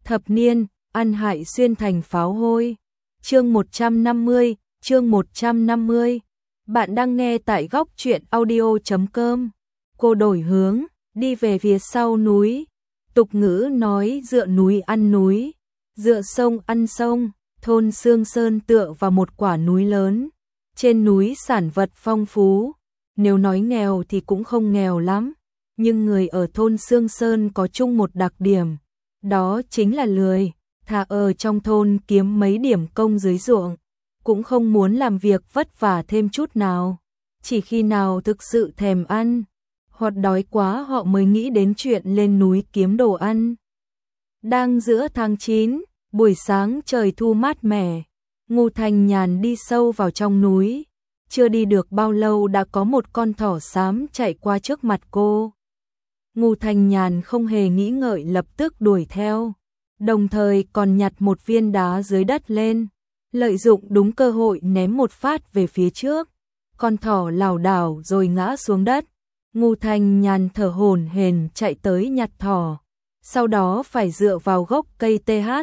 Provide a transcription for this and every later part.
Thập niên, ăn hại xuyên thành pháo hôi. Chương 150. Bạn đang nghe tại góc truyện audio.com. Cô đổi hướng, đi về phía sau núi. Tục ngữ nói dựa núi ăn núi, dựa sông ăn sông. Thôn Sương Sơn tựa vào một quả núi lớn. Trên núi sản vật phong phú. Nếu nói nghèo thì cũng không nghèo lắm. Nhưng người ở thôn Sương Sơn có chung một đặc điểm. Đó chính là lười, thà ở trong thôn kiếm mấy điểm công dưới ruộng, cũng không muốn làm việc vất vả thêm chút nào. Chỉ khi nào thực sự thèm ăn, hoặc đói quá họ mới nghĩ đến chuyện lên núi kiếm đồ ăn. Đang giữa tháng 9, buổi sáng trời thu mát mẻ, Ngô Thanh Nhàn đi sâu vào trong núi. Chưa đi được bao lâu đã có một con thỏ xám chạy qua trước mặt cô. Ngô Thanh Nhàn không hề nghĩ ngợi lập tức đuổi theo, đồng thời còn nhặt một viên đá dưới đất lên, lợi dụng đúng cơ hội ném một phát về phía trước. Con thỏ lảo đảo rồi ngã xuống đất. Ngô Thanh Nhàn thở hổn hển chạy tới nhặt thỏ, sau đó phải dựa vào gốc cây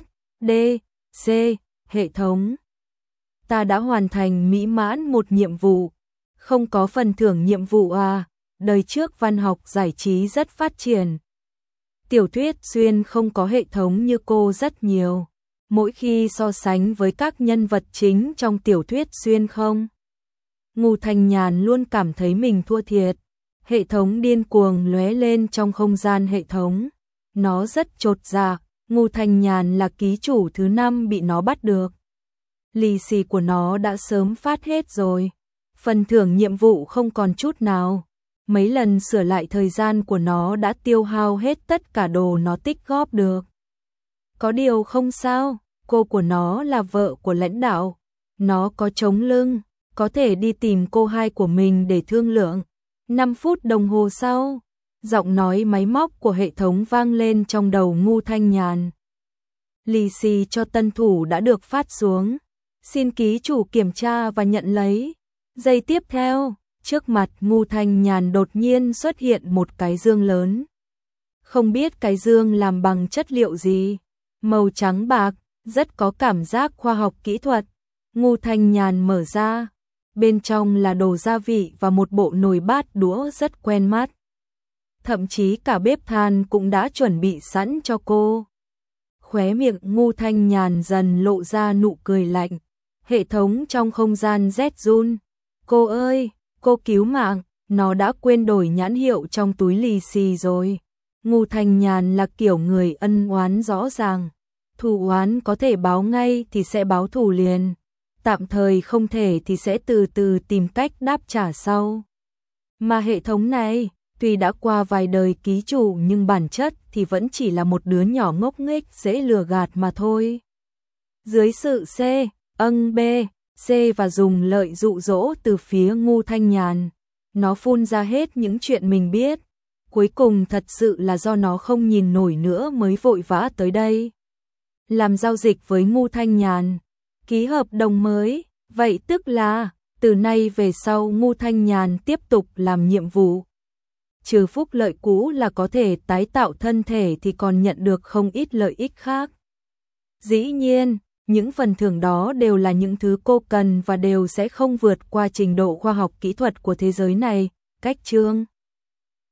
THDC, hệ thống. Ta đã hoàn thành mỹ mãn một nhiệm vụ, không có phần thưởng nhiệm vụ à? Đời trước văn học giải trí rất phát triển. Tiểu thuyết xuyên không có hệ thống như cô rất nhiều. Mỗi khi so sánh với các nhân vật chính trong tiểu thuyết xuyên không, Ngô Thanh Nhàn luôn cảm thấy mình thua thiệt. Hệ thống điên cuồng lóe lên trong không gian hệ thống. Nó rất chột dạ, Ngô Thanh Nhàn là ký chủ thứ 5 bị nó bắt được. Lì xì của nó đã sớm phát hết rồi. Phần thưởng nhiệm vụ không còn chút nào. Mấy lần sửa lại thời gian của nó đã tiêu hao hết tất cả đồ nó tích góp được. Có điều không sao, cô của nó là vợ của lãnh đạo. Nó có chống lưng, có thể đi tìm cô hai của mình để thương lượng. 5 phút đồng hồ sau, giọng nói máy móc của hệ thống vang lên trong đầu Ngô Thanh Nhàn. Lì xì cho tân thủ đã được phát xuống. Xin ký chủ kiểm tra và nhận lấy. Giây tiếp theo, trước mặt Ngô Thanh Nhàn đột nhiên xuất hiện một cái dương lớn. Không biết cái dương làm bằng chất liệu gì, màu trắng bạc, rất có cảm giác khoa học kỹ thuật. Ngô Thanh Nhàn mở ra, bên trong là đồ gia vị và một bộ nồi bát đũa rất quen mắt. Thậm chí cả bếp than cũng đã chuẩn bị sẵn cho cô. Khóe miệng Ngô Thanh Nhàn dần lộ ra nụ cười lạnh. Hệ thống trong không gian rét run. Cô ơi, cô cứu mạng, nó đã quên đổi nhãn hiệu trong túi lì xì rồi. Ngô Thanh Nhàn là kiểu người ân oán rõ ràng. Thù oán có thể báo ngay thì sẽ báo thù liền. Tạm thời không thể thì sẽ từ từ tìm cách đáp trả sau. Mà hệ thống này, tuy đã qua vài đời ký chủ nhưng bản chất thì vẫn chỉ là một đứa nhỏ ngốc nghếch dễ lừa gạt mà thôi. Dưới sự B, C và dùng lợi dụ dỗ từ phía Ngô Thanh Nhàn, nó phun ra hết những chuyện mình biết. Cuối cùng thật sự là do nó không nhìn nổi nữa mới vội vã tới đây. Làm giao dịch với Ngô Thanh Nhàn, ký hợp đồng mới, vậy tức là từ nay về sau Ngô Thanh Nhàn tiếp tục làm nhiệm vụ. Trừ phúc lợi cũ là có thể tái tạo thân thể thì còn nhận được không ít lợi ích khác. Dĩ nhiên, những phần thưởng đó đều là những thứ cô cần và đều sẽ không vượt qua trình độ khoa học kỹ thuật của thế giới này. Cách chương